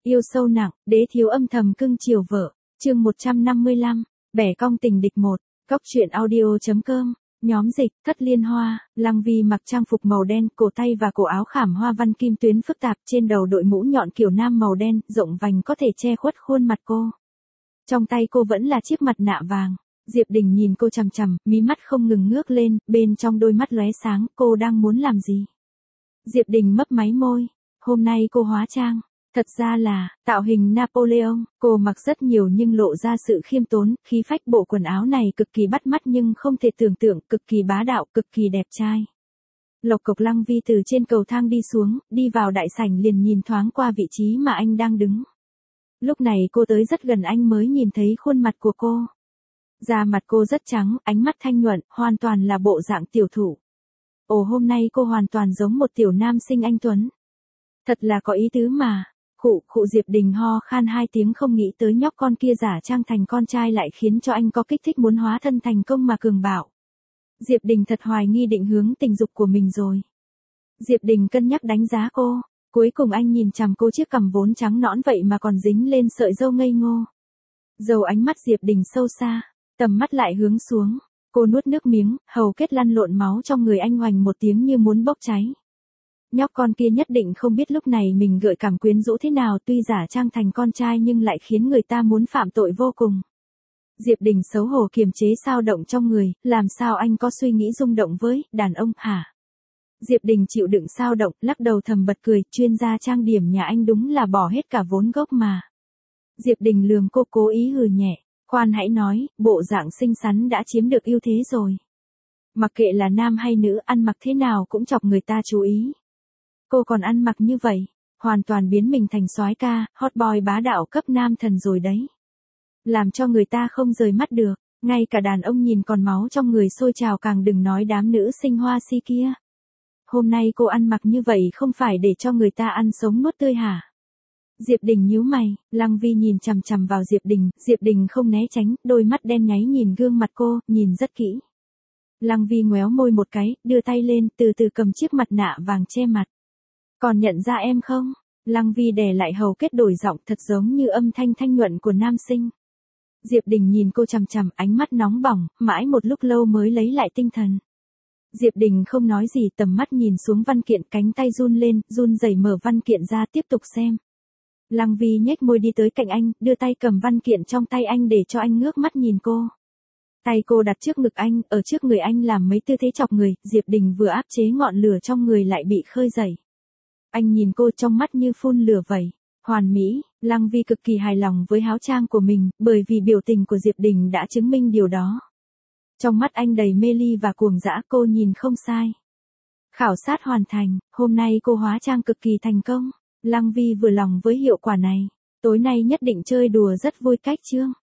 Yêu sâu nặng, đế thiếu âm thầm cưng chiều vợ. Chương 155, bẻ cong tình địch 1, Cóc truyện audio.com. Nhóm dịch, Thất Liên Hoa. Lăng Vi mặc trang phục màu đen, cổ tay và cổ áo khảm hoa văn kim tuyến phức tạp, trên đầu đội mũ nhọn kiểu nam màu đen, rộng vành có thể che khuất khuôn mặt cô. Trong tay cô vẫn là chiếc mặt nạ vàng. Diệp Đình nhìn cô chằm chằm, mí mắt không ngừng ngước lên, bên trong đôi mắt lóe sáng, cô đang muốn làm gì? Diệp Đình mấp máy môi. Hôm nay cô hóa trang. Thật ra là, tạo hình Napoleon, cô mặc rất nhiều nhưng lộ ra sự khiêm tốn, khí phách. Bộ quần áo này cực kỳ bắt mắt nhưng không thể tưởng tượng, cực kỳ bá đạo, cực kỳ đẹp trai. Lộc cộc Lăng Vi từ trên cầu thang đi xuống, đi vào đại sảnh liền nhìn thoáng qua vị trí mà anh đang đứng. Lúc này cô tới rất gần anh mới nhìn thấy khuôn mặt của cô. Da mặt cô rất trắng, ánh mắt thanh nhuận, hoàn toàn là bộ dạng tiểu thủ. Ồ, hôm nay cô hoàn toàn giống một tiểu nam sinh anh tuấn. Thật là có ý tứ mà. Khụ Diệp Đình ho khan 2 tiếng, không nghĩ tới nhóc con kia giả trang thành con trai lại khiến cho anh có kích thích muốn hóa thân thành công mà cường bạo. Diệp Đình thật hoài nghi định hướng tình dục của mình rồi. Diệp Đình cân nhắc đánh giá cô. Cuối cùng anh nhìn chằm cô, chiếc cằm vốn trắng nõn vậy mà còn dính lên sợi râu ngây ngô. Dầu ánh mắt Diệp Đình sâu xa, tầm mắt lại hướng xuống. Cô nuốt nước miếng, hầu kết lăn lộn, máu trong người anh oành một tiếng như muốn bốc cháy. Nhóc con kia nhất định không biết lúc này mình gợi cảm quyến rũ thế nào, tuy giả trang thành con trai nhưng lại khiến người ta muốn phạm tội vô cùng. Diệp Đình xấu hổ kiềm chế xao động trong người, làm sao anh có suy nghĩ rung động với đàn ông hả? Diệp Đình chịu đựng xao động, lắc đầu thầm bật cười, chuyên gia trang điểm nhà anh đúng là bỏ hết cả vốn gốc mà. Diệp Đình lườm cô, cố ý hừ nhẹ, khoan hãy nói, bộ dạng xinh xắn đã chiếm được ưu thế rồi. Mặc kệ là nam hay nữ, ăn mặc thế nào cũng chọc người ta chú ý. Cô còn ăn mặc như vậy, hoàn toàn biến mình thành soái ca, hot boy bá đạo cấp nam thần rồi đấy. Làm cho người ta không rời mắt được, ngay cả đàn ông nhìn còn máu trong người sôi trào, càng đừng nói đám nữ sinh hoa si kia. Hôm nay cô ăn mặc như vậy không phải để cho người ta ăn sống nuốt tươi hả? Diệp Đình nhíu mày, Lăng Vi nhìn chằm chằm vào Diệp Đình không né tránh, đôi mắt đen nháy nhìn gương mặt cô, nhìn rất kỹ. Lăng Vi ngoéo môi một cái, đưa tay lên, từ từ cầm chiếc mặt nạ vàng che mặt. Còn nhận ra em không? Lăng Vi đè lại hầu kết, đổi giọng thật giống như âm thanh thanh nhuận của nam sinh. Diệp Đình nhìn cô chằm chằm, ánh mắt nóng bỏng, mãi một lúc lâu mới lấy lại tinh thần. Diệp Đình không nói gì, tầm mắt nhìn xuống văn kiện, cánh tay run lên, run rẩy mở văn kiện ra tiếp tục xem. Lăng Vi nhếch môi đi tới cạnh anh, đưa tay cầm văn kiện trong tay anh để cho anh ngước mắt nhìn cô. Tay cô đặt trước ngực anh, ở trước người anh làm mấy tư thế chọc người, Diệp Đình vừa áp chế ngọn lửa trong người lại bị khơi dậy. Anh nhìn cô trong mắt như phun lửa vậy. Hoàn mỹ, Lăng Vi cực kỳ hài lòng với áo trang của mình, bởi vì biểu tình của Diệp Đình đã chứng minh điều đó. Trong mắt anh đầy mê ly và cuồng dã, cô nhìn không sai. Khảo sát hoàn thành, hôm nay cô hóa trang cực kỳ thành công. Lăng Vi vừa lòng với hiệu quả này. Tối nay nhất định chơi đùa rất vui cách chương.